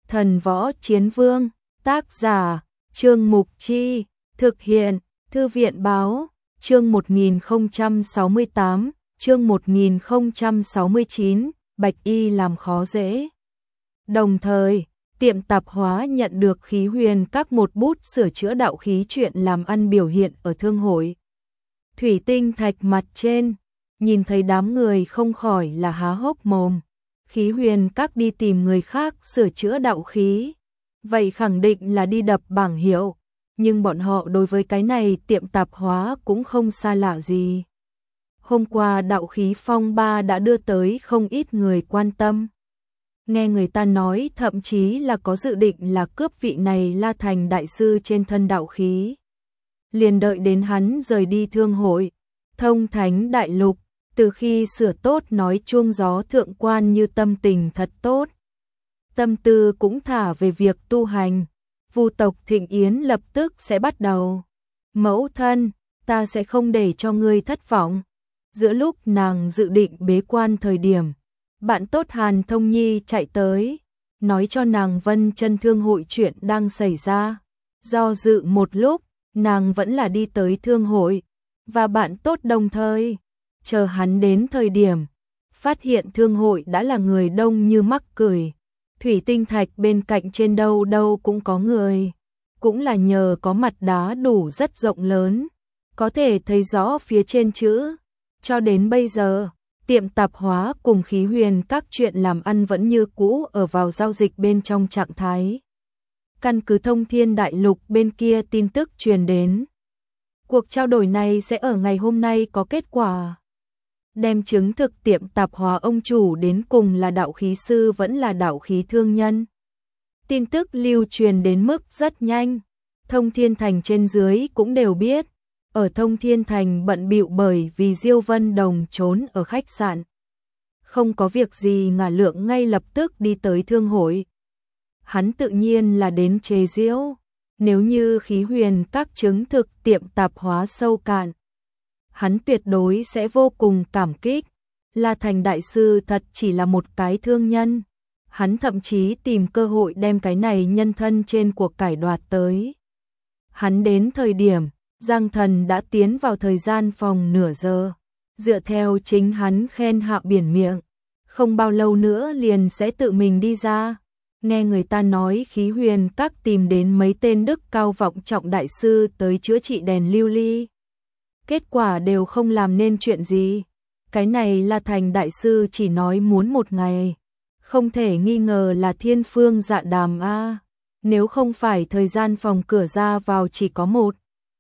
Thần Võ Chiến Vương, tác giả, Trương Mục Chi, thực hiện, Thư viện Báo, chương 1068, chương 1069, Bạch Y làm khó dễ. Đồng thời, tiệm tạp hóa nhận được Khí Huyền Các một bút sửa chữa đạo khí chuyện làm ăn biểu hiện ở thương hội. Thủy tinh thạch mặt trên, nhìn thấy đám người không khỏi là há hốc mồm. Khí Huyền Các đi tìm người khác sửa chữa đạo khí, vậy khẳng định là đi đập bảng hiệu, nhưng bọn họ đối với cái này tiệm tạp hóa cũng không xa lạ gì. Hôm qua đạo khí phong ba đã đưa tới không ít người quan tâm. Nghe người ta nói thậm chí là có dự định là cướp vị này La Thành đại sư trên thân đạo khí. Liền đợi đến hắn rời đi thương hội, thông thánh đại lục, từ khi sửa tốt nói chuông gió thượng quan như tâm tình thật tốt. Tâm tư cũng thả về việc tu hành, Vu tộc Thịnh Yến lập tức sẽ bắt đầu. Mẫu thân, ta sẽ không để cho ngươi thất vọng. Giữa lúc nàng dự định bế quan thời điểm, bạn tốt Hàn Thông Nhi chạy tới, nói cho nàng Vân Chân thương hội chuyện đang xảy ra. Do dự một lúc, nàng vẫn là đi tới thương hội, và bạn tốt đồng thời. Chờ hắn đến thời điểm, phát hiện thương hội đã là người đông như mắc cười. Thủy tinh thạch bên cạnh trên đâu đâu cũng có người. Cũng là nhờ có mặt đá đủ rất rộng lớn, có thể thấy rõ phía trên chữ. Cho đến bây giờ, tiệm tạp hóa cùng Khí Huyền Các chuyện làm ăn vẫn như cũ ở vào giao dịch bên trong trạng thái. Căn cứ Thông Thiên Đại Lục bên kia tin tức truyền đến. Cuộc trao đổi này sẽ ở ngày hôm nay có kết quả. Đem chứng thực tiệm tạp hóa ông chủ đến cùng là đạo khí sư vẫn là đạo khí thương nhân. Tin tức lưu truyền đến mức rất nhanh. Thông Thiên Thành trên dưới cũng đều biết. Ở Thông Thiên Thành bận bịu bởi vì Diêu Vân Đồng trốn ở khách sạn. Không có việc gì Ngả Lượng ngay lập tức đi tới thương hội. Hắn tự nhiên là đến chế giễu. Nếu như Khí Huyền Các chứng thực tiệm tạp hóa sâu cạn, hắn tuyệt đối sẽ vô cùng cảm kích. La Thành đại sư thật chỉ là một cái thương nhân. Hắn thậm chí tìm cơ hội đem cái này nhân thân trên cuộc cải đoạt tới. Hắn đến thời điểm, Giang Thần đã tiến vào thời gian phòng nửa giờ. Dựa theo chính hắn khen hạ biển miệng, không bao lâu nữa liền sẽ tự mình đi ra. Nghe người ta nói Khí Huyền Các tìm đến mấy tên đức cao vọng trọng đại sư tới chữa trị đèn lưu ly. Kết quả đều không làm nên chuyện gì. Cái này là Thành đại sư chỉ nói muốn một ngày. Không thể nghi ngờ là thiên phương dạ đàm a. Nếu không phải thời gian phòng cửa ra vào chỉ có một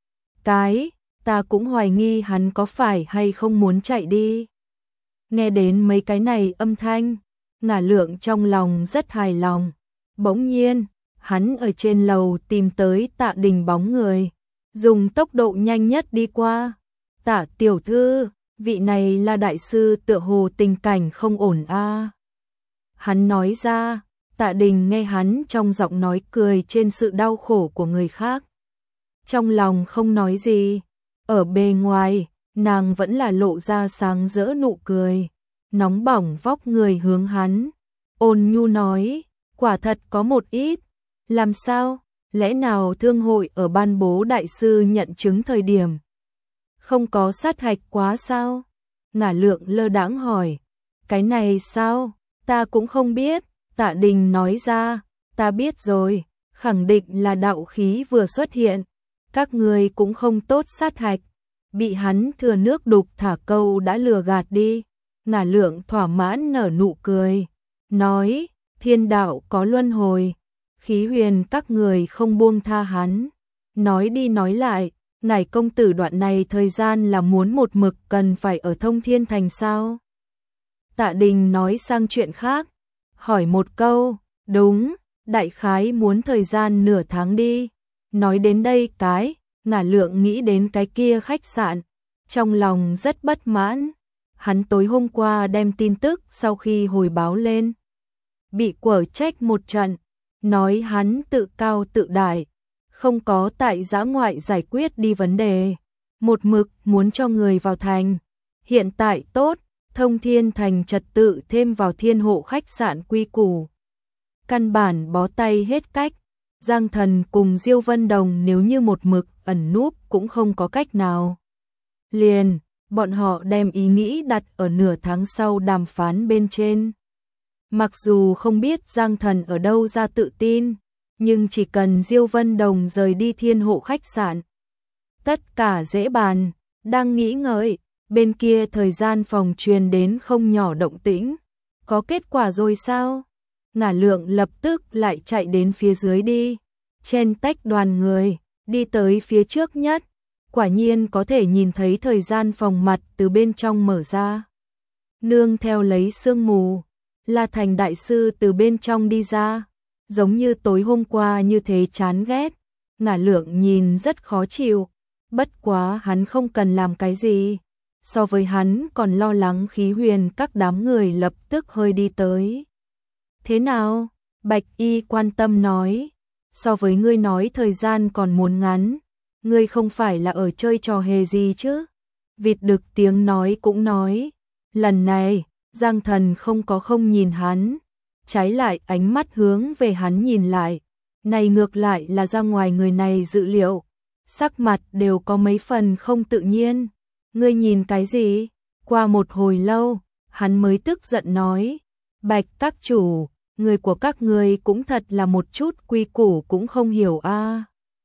cái, ta cũng hoài nghi hắn có phải hay không muốn chạy đi. Nghe đến mấy cái này âm thanh, Ngả Lượng trong lòng rất hài lòng. Bỗng nhiên, hắn ở trên lầu tìm tới Tạ Đình bóng người, dùng tốc độ nhanh nhất đi qua. Tạ tiểu thư, vị này là đại sư tựa hồ tình cảnh không ổn a. Hắn nói ra, Tạ Đình nghe hắn trong giọng nói cười trên sự đau khổ của người khác. Trong lòng không nói gì, ở bề ngoài, nàng vẫn là lộ ra sáng rỡ nụ cười, nóng bỏng vóc người hướng hắn. Ôn nhu nói, quả thật có một ít. Làm sao, lẽ nào thương hội ở ban bố đại sư nhận chứng thời điểm không có sát hạch quá sao? Ngả Lượng lơ đãng hỏi, cái này sao, ta cũng không biết. Tạ Đình nói ra, ta biết rồi, khẳng định là đạo khí vừa xuất hiện. Các người cũng không tốt sát hạch, bị hắn thừa nước đục thả câu đã lừa gạt đi. Ngả Lượng thỏa mãn nở nụ cười, nói, thiên đạo có luân hồi, Khí Huyền Các người không buông tha hắn. Nói đi nói lại, ngài công tử đoạn này thời gian là muốn một mực cần phải ở Thông Thiên Thành sao? Tạ Đình nói sang chuyện khác, hỏi một câu, đúng, đại khái muốn thời gian nửa tháng đi. Nói đến đây cái, Ngả Lượng nghĩ đến cái kia khách sạn, trong lòng rất bất mãn. Hắn tối hôm qua đem tin tức sau khi hồi báo lên, bị quở trách một trận, nói hắn tự cao tự đại, không có tại dã ngoại giải quyết đi vấn đề, một mực muốn cho người vào thành. Hiện tại tốt, Thông Thiên Thành trật tự thêm vào Thiên Hộ khách sạn quy củ, căn bản bó tay hết cách. Giang Thần cùng Diêu Vân Đồng nếu như một mực ẩn núp cũng không có cách nào. Liền, bọn họ đem ý nghĩ đặt ở nửa tháng sau đàm phán bên trên. Mặc dù không biết Giang Thần ở đâu ra tự tin, nhưng chỉ cần Diêu Vân Đồng rời đi Thiên Hộ khách sạn, tất cả dễ bàn. Đang nghĩ ngợi, bên kia thời gian phòng truyền đến không nhỏ động tĩnh. Có kết quả rồi sao? Ngả Lượng lập tức lại chạy đến phía dưới đi, chen tách đoàn người, đi tới phía trước nhất. Quả nhiên có thể nhìn thấy thời gian phòng mặt từ bên trong mở ra. Nương theo lấy sương mù, La Thành đại sư từ bên trong đi ra, giống như tối hôm qua như thế chán ghét. Ngả Lượng nhìn rất khó chịu, bất quá hắn không cần làm cái gì. So với hắn còn lo lắng Khí Huyền các đám người lập tức hơi đi tới. Thế nào? Bạch Y quan tâm nói, so với ngươi nói thời gian còn muốn ngắn, ngươi không phải là ở chơi trò hề gì chứ? Vịt Đực tiếng nói cũng nói, lần này, Giang Thần không nhìn hắn, trái lại ánh mắt hướng về hắn nhìn lại, này ngược lại là ra ngoài người này dự liệu, sắc mặt đều có mấy phần không tự nhiên. Ngươi nhìn cái gì? Qua một hồi lâu, hắn mới tức giận nói, Bạch các chủ, người của các ngươi cũng thật là một chút quy củ cũng không hiểu a.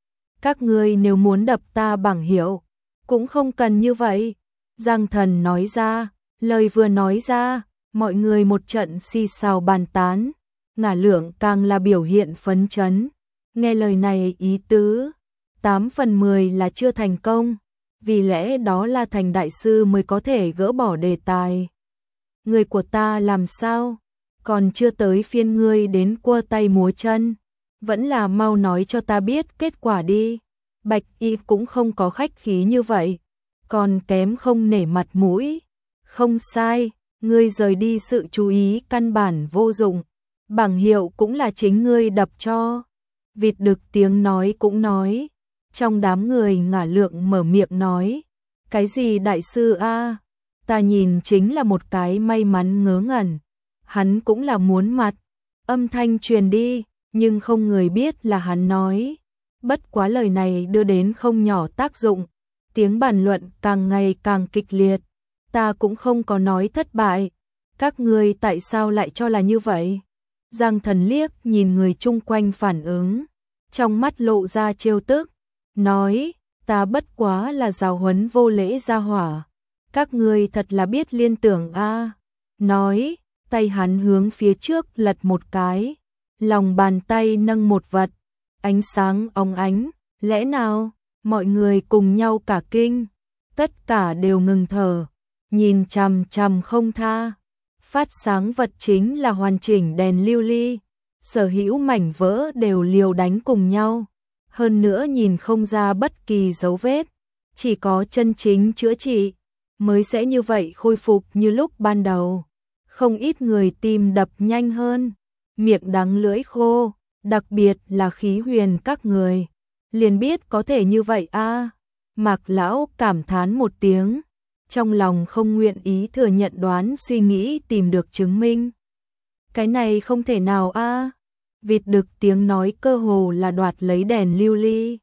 Các ngươi nếu muốn đập ta bảng hiệu, cũng không cần như vậy. Giang Thần nói ra, lời vừa nói ra, mọi người một trận xì xào bàn tán. Ngả Lượng càng là biểu hiện phấn chấn. Nghe lời này ý tứ, 8 phần 10 là chưa thành công, vì lẽ đó là Thành đại sư mới có thể gỡ bỏ đề tài. Người của ta làm sao? Còn chưa tới phiên ngươi đến cua tay múa chân, vẫn là mau nói cho ta biết kết quả đi. Bạch Y cũng không có khách khí như vậy, còn kém không nể mặt mũi. Không sai, ngươi rời đi sự chú ý căn bản vô dụng, bảng hiệu cũng là chính ngươi đập cho. Vịt Đực tiếng nói cũng nói, trong đám người Ngả Lượng mở miệng nói, cái gì đại sư a? Ta nhìn chính là một cái may mắn ngớ ngẩn. Hắn cũng là muốn mặt. Âm thanh truyền đi, nhưng không người biết là hắn nói. Bất quá lời này đưa đến không nhỏ tác dụng. Tiếng bàn luận càng ngày càng kịch liệt. Ta cũng không có nói thất bại. Các ngươi tại sao lại cho là như vậy? Giang Thần liếc nhìn người chung quanh phản ứng, trong mắt lộ ra trêu tức, nói, ta bất quá là giáo huấn vô lễ gia hỏa. Các ngươi thật là biết liên tưởng a. Nói, tay hắn hướng phía trước lật một cái, lòng bàn tay nâng một vật, ánh sáng óng ánh, lẽ nào? Mọi người cùng nhau cả kinh, tất cả đều ngừng thở, nhìn chằm chằm không tha. Phát sáng vật chính là hoàn chỉnh đèn lưu ly, sở hữu mảnh vỡ đều liều đánh cùng nhau, hơn nữa nhìn không ra bất kỳ dấu vết, chỉ có chân chính chữa trị mới sẽ như vậy khôi phục như lúc ban đầu. Không ít người tim đập nhanh hơn, miệng đắng lưỡi khô, đặc biệt là Khí Huyền các người, liền biết có thể như vậy a. Mạc lão cảm thán một tiếng, trong lòng không nguyện ý thừa nhận đoán suy nghĩ tìm được chứng minh. Cái này không thể nào a. Vịt Đực tiếng nói cơ hồ là đoạt lấy đèn lưu ly,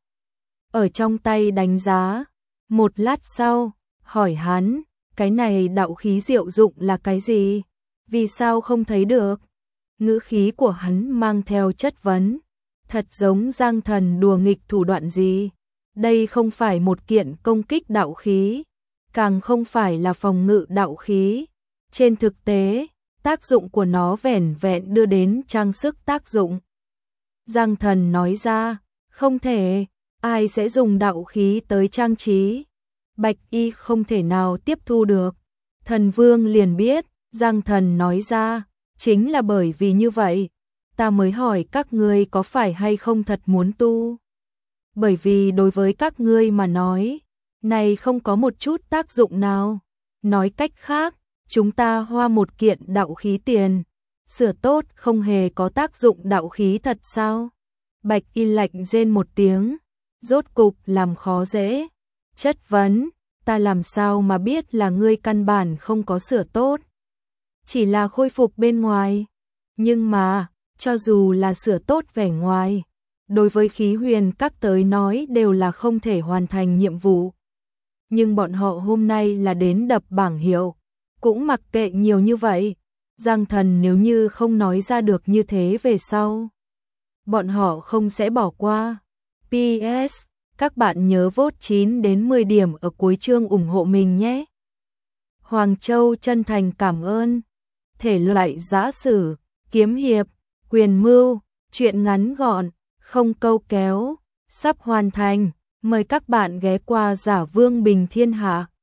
ở trong tay đánh giá, một lát sau, hỏi hắn, cái này đạo khí diệu dụng là cái gì? Vì sao không thấy được? Ngữ khí của hắn mang theo chất vấn, thật giống Giang Thần đùa nghịch thủ đoạn gì. Đây không phải một kiện công kích đạo khí, càng không phải là phòng ngự đạo khí. Trên thực tế, tác dụng của nó vẻn vẹn đưa đến trang sức tác dụng. Giang Thần nói ra, không thể, ai sẽ dùng đạo khí tới trang trí. Bạch Y không thể nào tiếp thu được. Thần Vương liền biết, Giang Thần nói ra, chính là bởi vì như vậy, ta mới hỏi các ngươi có phải hay không thật muốn tu. Bởi vì đối với các ngươi mà nói, này không có một chút tác dụng nào. Nói cách khác, chúng ta hoa một kiện đạo khí tiền, sửa tốt không hề có tác dụng đạo khí thật sao? Bạch Y lạnh rên một tiếng, rốt cục làm khó dễ. Chất vấn, ta làm sao mà biết là ngươi căn bản không có sửa tốt, chỉ là khôi phục bên ngoài. Nhưng mà, Cho dù là sửa tốt vẻ ngoài, đối với Khí Huyền các tới nói đều là không thể hoàn thành nhiệm vụ. Nhưng bọn họ hôm nay là đến đập bảng hiệu, cũng mặc kệ nhiều như vậy. Giang Thần nếu như không nói ra được như thế về sau, bọn họ không sẽ bỏ qua. PS, các bạn nhớ vote 9 đến 10 điểm ở cuối chương ủng hộ mình nhé. Hoàng Châu chân thành cảm ơn. Thể loại giã sử, kiếm hiệp, quyền mưu, truyện ngắn gọn, không câu kéo, sắp hoàn thành. Mời các bạn ghé qua Giả Vương Bình Thiên Hạ.